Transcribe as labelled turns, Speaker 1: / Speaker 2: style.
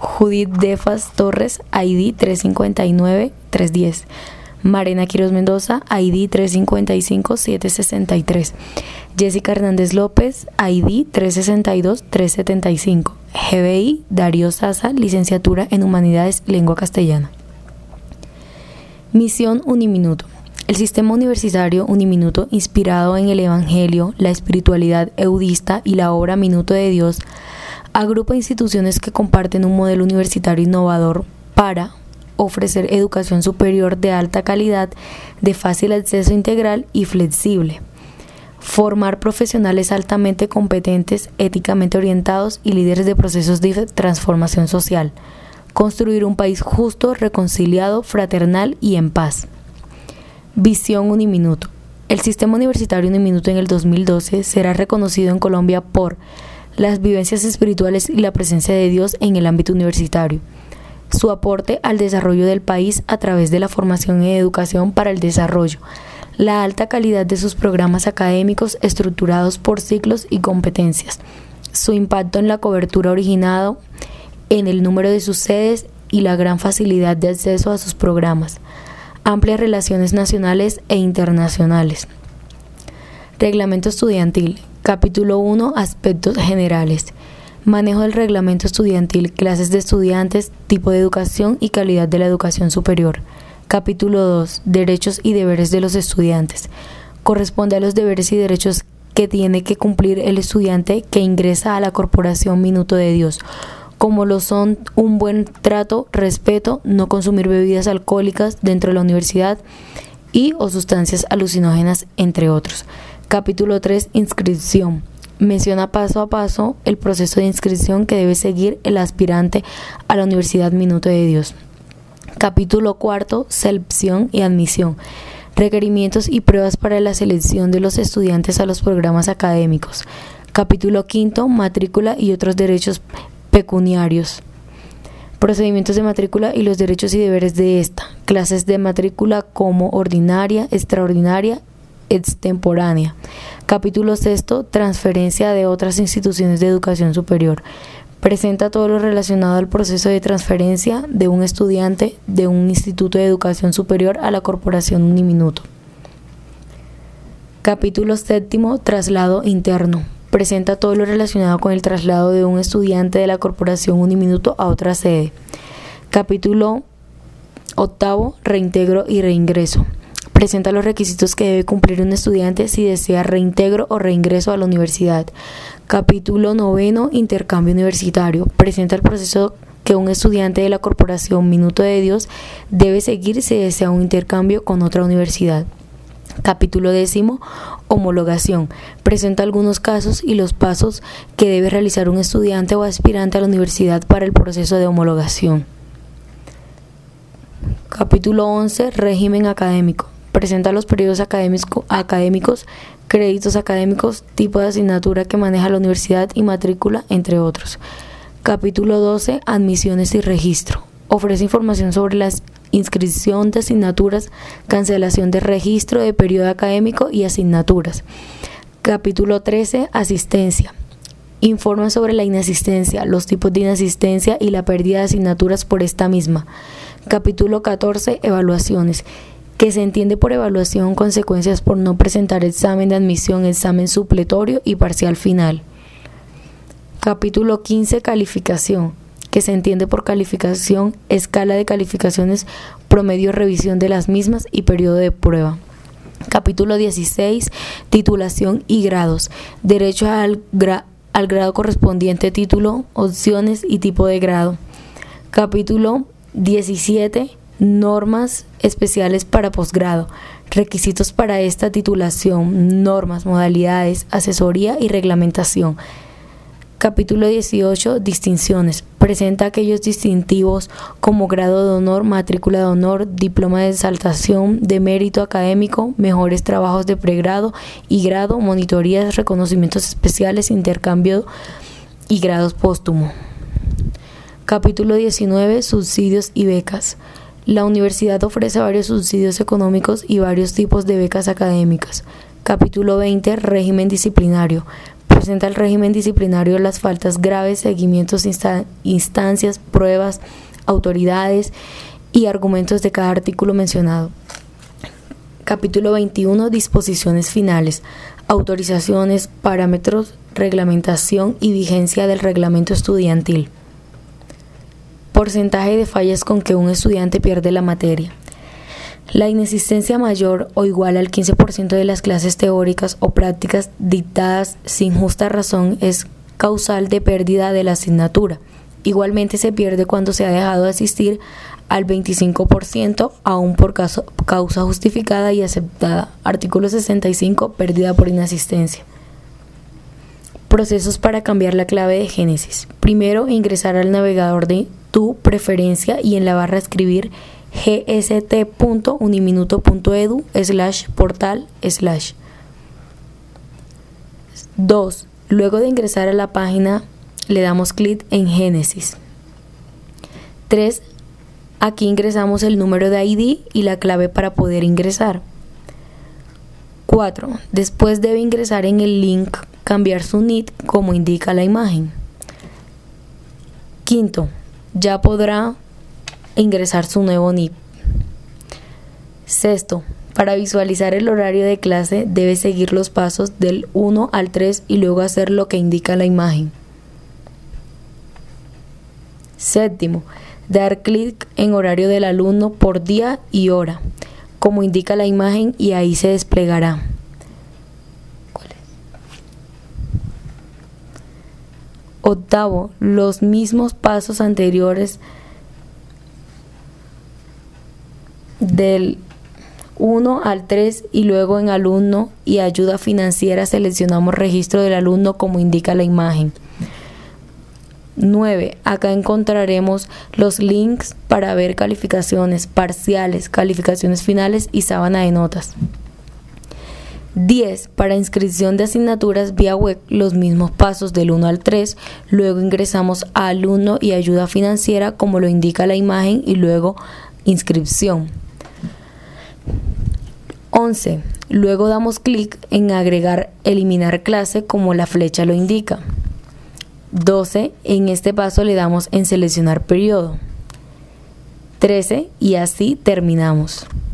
Speaker 1: Judith Defas Torres, ID 359-310. Marena Quiroz Mendoza, ID 355-763. Jessica Hernández López, ID 362-375. GBI Darío Sasa, licenciatura en Humanidades, Lengua Castellana. Misión Uniminuto. El sistema universitario Uniminuto, inspirado en el Evangelio, la espiritualidad eudista y la obra Minuto de Dios, agrupa instituciones que comparten un modelo universitario innovador para ofrecer educación superior de alta calidad, de fácil acceso integral y flexible, formar profesionales altamente competentes, éticamente orientados y líderes de procesos de transformación social, construir un país justo, reconciliado, fraternal y en paz. Visión Uniminuto. El sistema universitario Uniminuto en el 2012 será reconocido en Colombia por las vivencias espirituales y la presencia de Dios en el ámbito universitario, su aporte al desarrollo del país a través de la formación y educación para el desarrollo, la alta calidad de sus programas académicos estructurados por ciclos y competencias, su impacto en la cobertura originado en el número de sus sedes y la gran facilidad de acceso a sus programas, amplias relaciones nacionales e internacionales. Reglamento estudiantil. Capítulo 1. Aspectos generales. Manejo del reglamento estudiantil, clases de estudiantes, tipo de educación y calidad de la educación superior. Capítulo 2. Derechos y deberes de los estudiantes. Corresponde a los deberes y derechos que tiene que cumplir el estudiante que ingresa a la Corporación Minuto de Dios, como lo son un buen trato, respeto, no consumir bebidas alcohólicas dentro de la universidad y o sustancias alucinógenas, entre otros. Capítulo 3. Inscripción. Menciona paso a paso el proceso de inscripción que debe seguir el aspirante a la Universidad Minuto de Dios. Capítulo 4. Selección y admisión. Requerimientos y pruebas para la selección de los estudiantes a los programas académicos. Capítulo 5. Matrícula y otros derechos pecuniarios. Procedimientos de matrícula y los derechos y deberes de esta. Clases de matrícula como ordinaria, extraordinaria, extemporánea. Capítulo 6. Transferencia de otras instituciones de educación superior. Presenta todo lo relacionado al proceso de transferencia de un estudiante de un instituto de educación superior a la Corporación Uniminuto. Capítulo 7. Traslado interno. Presenta todo lo relacionado con el traslado de un estudiante de la Corporación Uniminuto a otra sede. Capítulo 8. Reintegro y reingreso. Presenta los requisitos que debe cumplir un estudiante si desea reintegro o reingreso a la universidad. Capítulo 9. Intercambio universitario. Presenta el proceso que un estudiante de la Corporación Minuto de Dios debe seguir si desea un intercambio con otra universidad. Capítulo 10. Homologación. Presenta algunos casos y los pasos que debe realizar un estudiante o aspirante a la universidad para el proceso de homologación. Capítulo 11. Régimen académico. Presenta los periodos académicos, créditos académicos, tipo de asignatura que maneja la universidad y matrícula, entre otros. Capítulo 12. Admisiones y registro. Ofrece información sobre la inscripción de asignaturas, cancelación de registro de periodo académico y asignaturas. Capítulo 13. Asistencia. Informa sobre la inasistencia, los tipos de inasistencia y la pérdida de asignaturas por esta misma. Capítulo 14. Evaluaciones. Que se entiende por evaluación consecuencias por no presentar examen de admisión, examen supletorio y parcial final. Capítulo 15. Calificación. Que se entiende por calificación, escala de calificaciones, promedio, revisión de las mismas y periodo de prueba. Capítulo 16. Titulación y grados. Derecho al grado correspondiente, título, opciones y tipo de grado. Capítulo 17. Normas especiales para posgrado. Requisitos para esta titulación, normas, modalidades, asesoría y reglamentación. Capítulo 18. Distinciones. Presenta aquellos distintivos como grado de honor, matrícula de honor, diploma de exaltación, de mérito académico, mejores trabajos de pregrado y grado, monitorías, reconocimientos especiales, intercambio y grados póstumos. Capítulo 19. Subsidios y becas. La universidad ofrece varios subsidios económicos y varios tipos de becas académicas. Capítulo 20. Régimen disciplinario. presenta el régimen disciplinario las faltas graves, seguimientos, instancias, pruebas, autoridades y argumentos de cada artículo mencionado. Capítulo 21. Disposiciones finales, autorizaciones, parámetros, reglamentación y vigencia del reglamento estudiantil. Porcentaje de fallas con que un estudiante pierde la materia. La inexistencia mayor o igual al 15% de las clases teóricas o prácticas dictadas sin justa razón es causal de pérdida de la asignatura. Igualmente se pierde cuando se ha dejado de asistir al 25%, aún por causa justificada y aceptada. Artículo 65. Pérdida por inasistencia. Procesos para cambiar la clave de Génesis. Primero, ingresar al navegador de tu preferencia y en la barra escribir gst.uniminuto.edu/portal/. 2. Luego de ingresar a la página, le damos clic en Génesis. 3. Aquí ingresamos el número de ID y la clave para poder ingresar. 4. Después debe ingresar en el link, cambiar su NID como indica la imagen. 5. Ya podrá ingresar su nuevo NID. 6. Para visualizar el horario de clase debe seguir los pasos del 1 al 3 y luego hacer lo que indica la imagen. 7. Dar clic en horario del alumno por día y hora, como indica la imagen, y ahí se desplegará. 8. Los mismos pasos anteriores del 1 al 3 y luego en alumno y ayuda financiera seleccionamos registro del alumno como indica la imagen. 9. Acá encontraremos los links para ver calificaciones parciales, calificaciones finales y sábana de notas. 10. Para inscripción de asignaturas vía web, los mismos pasos del 1 al 3, luego ingresamos a alumno y ayuda financiera como lo indica la imagen y luego inscripción. 11. Luego damos clic en agregar, eliminar clase como la flecha lo indica. 12. En este paso le damos en seleccionar periodo. 13. Y así terminamos.